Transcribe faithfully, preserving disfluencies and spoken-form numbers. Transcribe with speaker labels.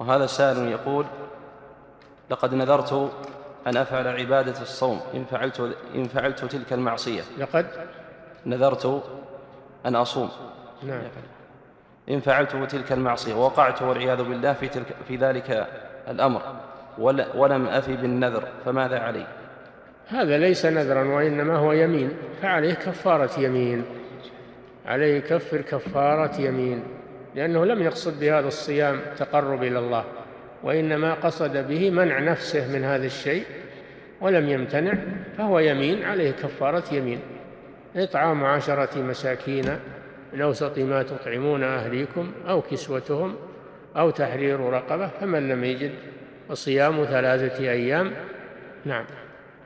Speaker 1: وهذا سائل يقول: لقد نذرت أن أفعل عبادة الصوم إن فعلت, إن فعلت تلك المعصية.
Speaker 2: لقد
Speaker 1: نذرت أن أصوم
Speaker 2: نعم.
Speaker 1: إن فعلت تلك المعصية ووقعت والعياذ بالله في, تلك في ذلك الأمر ولم أفي بالنذر، فماذا علي؟
Speaker 2: هذا ليس نذرا وإنما هو يمين، فعليه كفارة يمين، عليه يكفر كفارة يمين، لأنه لم يقصد بهذا الصيام تقرب إلى الله، وإنما قصد به منع نفسه من هذا الشيء ولم يمتنع، فهو يمين عليه كفارة يمين. إطعام عشرة مساكين من أوسط ما تطعمون أهليكم أو كسوتهم أو تحرير رقبة، فمن لم يجد فصيام ثلاثة أيام. نعم.